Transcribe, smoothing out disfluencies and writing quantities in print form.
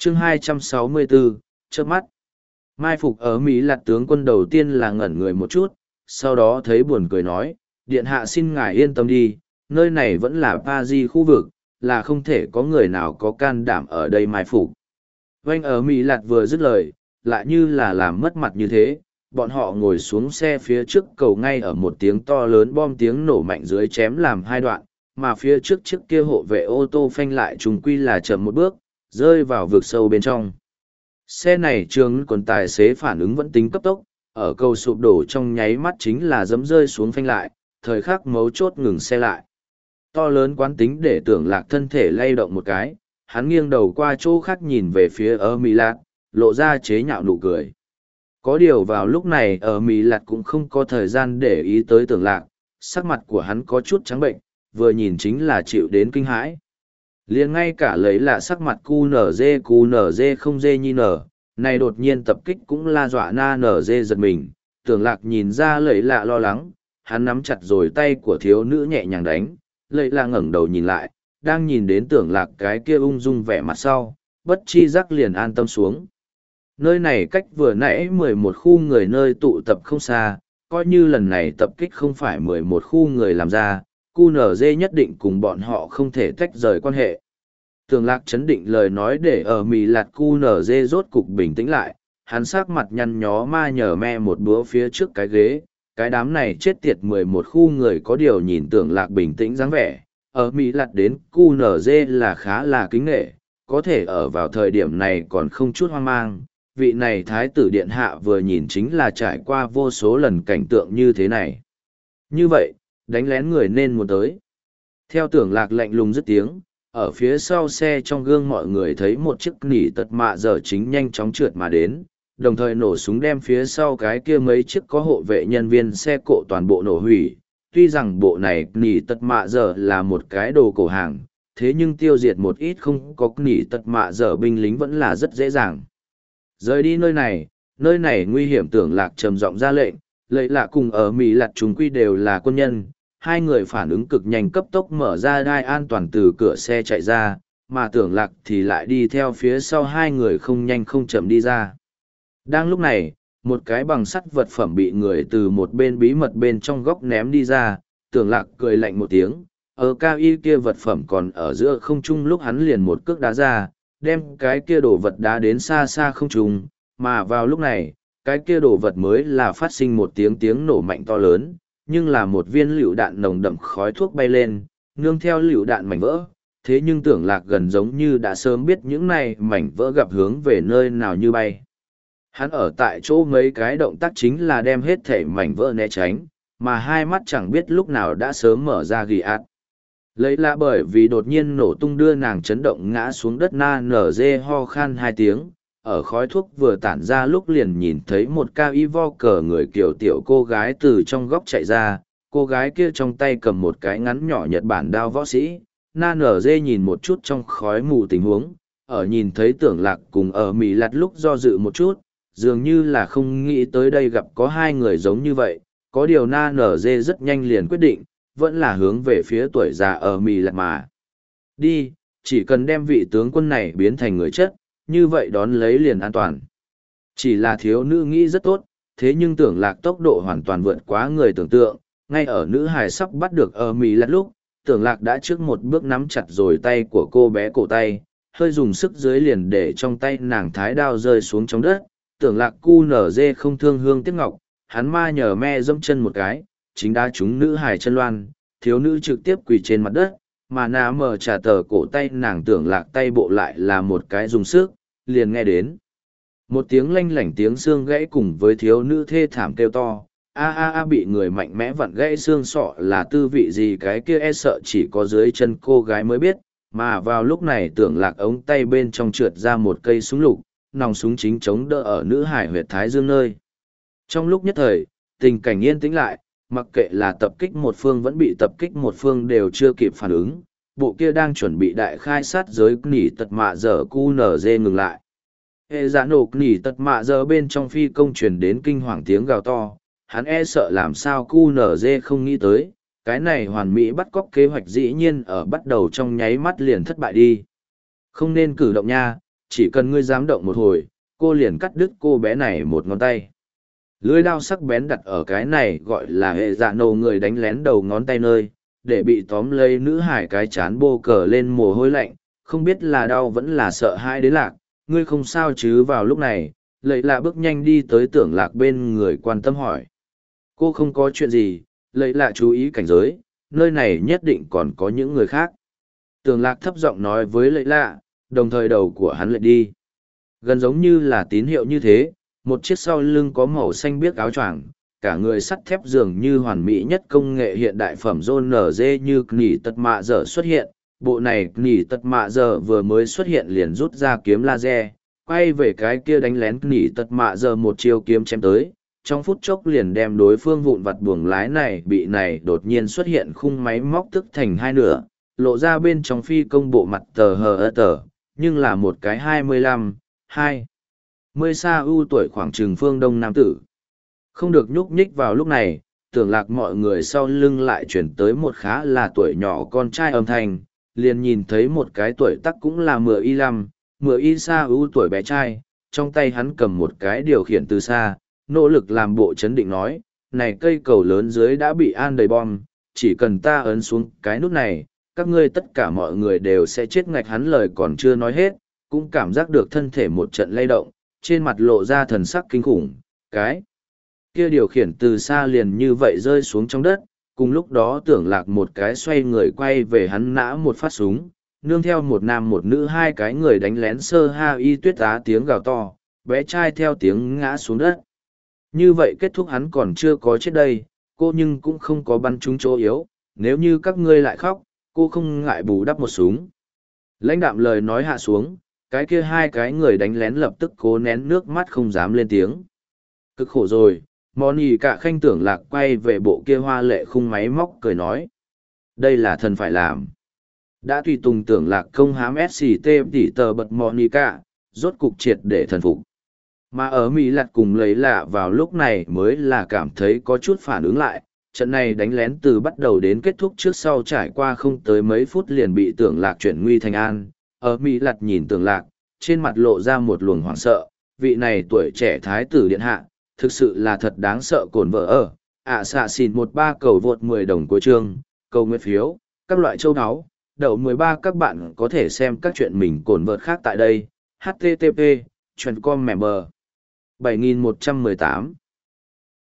chương 264, chớp mắt. Mai phục ở Mỹ Lạt tướng quân đầu tiên là ngẩn người một chút, sau đó thấy buồn cười nói, điện hạ xin ngài yên tâm đi, nơi này vẫn là Paris khu vực, là không thể có người nào có can đảm ở đây mai phục. Vanh ở Mỹ Lạt vừa dứt lời, lại như là làm mất mặt như thế, bọn họ ngồi xuống xe phía trước cầu ngay ở một tiếng to lớn bom tiếng nổ mạnh dưới chém làm hai đoạn, mà phía trước chiếc kia hộ vệ ô tô phanh lại trùng quy là chậm một bước, rơi vào vực sâu bên trong. Xe này trường còn tài xế phản ứng vẫn tính cấp tốc, ở cầu sụp đổ trong nháy mắt chính là dẫm rơi xuống phanh lại, thời khắc mấu chốt ngừng xe lại. To lớn quán tính để Tưởng Lạc thân thể lay động một cái, hắn nghiêng đầu qua chỗ khác nhìn về phía ở Mỹ Lạt, lộ ra chế nhạo nụ cười. Có điều vào lúc này ở Mỹ Lạt cũng không có thời gian để ý tới Tưởng Lạc, sắc mặt của hắn có chút trắng bệnh, vừa nhìn chính là chịu đến kinh hãi. Liền ngay cả lấy là sắc mặt QNZ không dê nhi nở, này đột nhiên tập kích cũng la dọa na nở dê giật mình, Tưởng Lạc nhìn ra lấy lạ lo lắng, hắn nắm chặt rồi tay của thiếu nữ nhẹ nhàng đánh, lấy lạ ngẩng đầu nhìn lại, đang nhìn đến Tưởng Lạc cái kia ung dung vẻ mặt sau, bất chi giác liền an tâm xuống. Nơi này cách vừa nãy 11 khu người nơi tụ tập không xa, coi như lần này tập kích không phải 11 khu người làm ra, QNZ nhất định cùng bọn họ không thể tách rời quan hệ. Tưởng Lạc chấn định lời nói để ở Mỹ Lạt QNZ rốt cục bình tĩnh lại, hắn sắc mặt nhăn nhó ma nhờ me một búa phía trước cái ghế, cái đám này chết tiệt 11 khu người có điều nhìn Tưởng Lạc bình tĩnh dáng vẻ, ở Mỹ Lạt đến QNZ là khá là kính nghệ, có thể ở vào thời điểm này còn không chút hoang mang. Vị này thái tử điện hạ vừa nhìn chính là trải qua vô số lần cảnh tượng như thế này. Như vậy, đánh lén người nên muốn tới. Theo Tưởng Lạc lạnh lùng dứt tiếng, ở phía sau xe trong gương mọi người thấy một chiếc nỉ tật mạ giờ chính nhanh chóng trượt mà đến, đồng thời nổ súng đem phía sau cái kia mấy chiếc có hộ vệ nhân viên xe cộ toàn bộ nổ hủy. Tuy rằng bộ này nỉ tật mạ giờ là một cái đồ cổ hàng, thế nhưng tiêu diệt một ít không có nỉ tật mạ giờ binh lính vẫn là rất dễ dàng. Rời đi nơi này nguy hiểm. Tưởng Lạc trầm giọng ra lệnh, lợi lạ cùng ở Mỹ Lạt chúng quy đều là quân nhân, hai người phản ứng cực nhanh cấp tốc mở ra đai an toàn từ cửa xe chạy ra, mà Tưởng Lạc thì lại đi theo phía sau hai người không nhanh không chậm đi ra. Đang lúc này, một cái bằng sắt vật phẩm bị người từ một bên bí mật bên trong góc ném đi ra, Tưởng Lạc cười lạnh một tiếng, ở cao y kia vật phẩm còn ở giữa không trung lúc hắn liền một cước đá ra, đem cái kia đồ vật đá đến xa xa không trung, mà vào lúc này, cái kia đồ vật mới là phát sinh một tiếng nổ mạnh to lớn, nhưng là một viên lựu đạn nồng đậm khói thuốc bay lên, nương theo lựu đạn mảnh vỡ, thế nhưng Tưởng Lạc gần giống như đã sớm biết những này mảnh vỡ gặp hướng về nơi nào như bay. Hắn ở tại chỗ mấy cái động tác chính là đem hết thể mảnh vỡ né tránh, mà hai mắt chẳng biết lúc nào đã sớm mở ra ghi ạt. Lấy là bởi vì đột nhiên nổ tung đưa nàng chấn động ngã xuống đất na nở dê ho khan hai tiếng, ở khói thuốc vừa tản ra lúc liền nhìn thấy một cao y vo cờ người kiểu tiểu cô gái từ trong góc chạy ra, cô gái kia trong tay cầm một cái ngắn nhỏ Nhật Bản đao võ sĩ, na nở dê nhìn một chút trong khói mù tình huống, ở nhìn thấy Tưởng Lạc cùng ở Mỹ Lạt lúc do dự một chút, dường như là không nghĩ tới đây gặp có hai người giống như vậy, có điều na nở dê rất nhanh liền quyết định, vẫn là hướng về phía tuổi già ở Mỹ Lạt mà. Đi, chỉ cần đem vị tướng quân này biến thành người chất, như vậy đón lấy liền an toàn. Chỉ là thiếu nữ nghĩ rất tốt, thế nhưng Tưởng Lạc tốc độ hoàn toàn vượt quá người tưởng tượng, ngay ở nữ hài sắp bắt được ở Mỹ Lạt lúc, Tưởng Lạc đã trước một bước nắm chặt rồi tay của cô bé cổ tay, hơi dùng sức dưới liền để trong tay nàng thái đao rơi xuống trong đất. Tưởng Lạc QNZ không thương hương tiếc ngọc, hắn ma nhờ me dẫm chân một cái, chính đá trúng nữ hài chân loan, thiếu nữ trực tiếp quỳ trên mặt đất, mà nà mở trả tờ cổ tay nàng. Tưởng Lạc tay bộ lại là một cái dùng sức, liền nghe đến một tiếng lanh lảnh tiếng xương gãy cùng với thiếu nữ thê thảm kêu to, a a a, bị người mạnh mẽ vặn gãy xương sọ là tư vị gì, cái kia e sợ chỉ có dưới chân cô gái mới biết. Mà vào lúc này Tưởng Lạc ống tay bên trong trượt ra một cây súng lục, nòng súng chính chống đỡ ở nữ hải huyệt thái dương nơi. Trong lúc nhất thời, tình cảnh yên tĩnh lại, mặc kệ là tập kích một phương vẫn bị tập kích một phương đều chưa kịp phản ứng, bộ kia đang chuẩn bị đại khai sát giới nỉ tật mạ giờ QNZ ngừng lại. Hệ giả nổ nỉ tật mạ giờ bên trong phi công truyền đến kinh hoàng tiếng gào to, hắn e sợ làm sao QNZ không nghĩ tới, cái này hoàn mỹ bắt cóc kế hoạch dĩ nhiên ở bắt đầu trong nháy mắt liền thất bại đi. Không nên cử động nha, chỉ cần ngươi dám động một hồi, cô liền cắt đứt cô bé này một ngón tay. Lưỡi đao sắc bén đặt ở cái này gọi là hệ dạ nổ người đánh lén đầu ngón tay nơi, để bị tóm lấy nữ hải cái chán bô cờ lên mồ hôi lạnh, không biết là đau vẫn là sợ hãi đến lạc, ngươi không sao chứ. Vào lúc này, Lệ Lạ bước nhanh đi tới Tưởng Lạc bên người quan tâm hỏi. Cô không có chuyện gì, Lệ Lạ chú ý cảnh giới, nơi này nhất định còn có những người khác. Tưởng Lạc thấp giọng nói với Lệ Lạ, đồng thời đầu của hắn lại đi. Gần giống như là tín hiệu như thế, một chiếc sau lưng có màu xanh biếc áo choàng, cả người sắt thép dường như hoàn mỹ nhất công nghệ hiện đại phẩm John NG như Nỉ Tật Mạ Giờ xuất hiện. Bộ này Nỉ Tật Mạ Giờ vừa mới xuất hiện liền rút ra kiếm laser, quay về cái kia đánh lén Nỉ Tật Mạ Giờ một chiêu kiếm chém tới, trong phút chốc liền đem đối phương vụn vặt buồng lái này bị này đột nhiên xuất hiện khung máy móc tức thành hai nửa, lộ ra bên trong phi công bộ mặt tờ hờ tờ, nhưng là một cái 25, 20 sa ưu tuổi khoảng trừng phương đông nam tử. Không được nhúc nhích vào lúc này, Tưởng Lạc mọi người sau lưng lại chuyển tới một khá là tuổi nhỏ con trai âm thanh, liền nhìn thấy một cái tuổi tắc cũng là 15, 10 sa ưu tuổi bé trai, trong tay hắn cầm một cái điều khiển từ xa, nỗ lực làm bộ chấn định nói, này cây cầu lớn dưới đã bị an đầy bom, chỉ cần ta ấn xuống cái nút này, các ngươi tất cả mọi người đều sẽ chết. Ngạch hắn lời còn chưa nói hết, cũng cảm giác được thân thể một trận lay động, trên mặt lộ ra thần sắc kinh khủng, cái kia điều khiển từ xa liền như vậy rơi xuống trong đất, cùng lúc đó Tưởng Lạc một cái xoay người quay về hắn nã một phát súng, nương theo một nam một nữ hai cái người đánh lén sơ ha y tuyết á tiếng gào to, bé trai theo tiếng ngã xuống đất. Như vậy kết thúc hắn còn chưa có chết đây, cô nhưng cũng không có bắn trúng chỗ yếu, nếu như các ngươi lại khóc, cô không ngại bù đắp một súng. Lãnh đạm lời nói hạ xuống, cái kia hai cái người đánh lén lập tức cố nén nước mắt không dám lên tiếng. Cực khổ rồi, Moni cả khanh Tưởng Lạc quay về bộ kia hoa lệ khung máy móc cười nói. Đây là thần phải làm. Đã tùy tùng Tưởng Lạc công hám SCT tỉ tờ bật Monica, rốt cục triệt để thần phục. Mà ở Mỹ Lạt cùng lấy lạ vào lúc này mới là cảm thấy có chút phản ứng lại, trận này đánh lén từ bắt đầu đến kết thúc trước sau trải qua không tới mấy phút liền bị Tưởng Lạc chuyển nguy thành an. Ở Mỹ Lạt nhìn Tưởng Lạc, trên mặt lộ ra một luồng hoảng sợ, vị này tuổi trẻ thái tử điện hạ, thực sự là thật đáng sợ. Cổn vợ ở, xạ xìn 13 cầu vượt 10 đồng của chương, cầu nguyện phiếu, các loại châu áo, đậu 13 các bạn có thể xem các chuyện mình cổn vợt khác tại đây, http, chuyện com member. 7118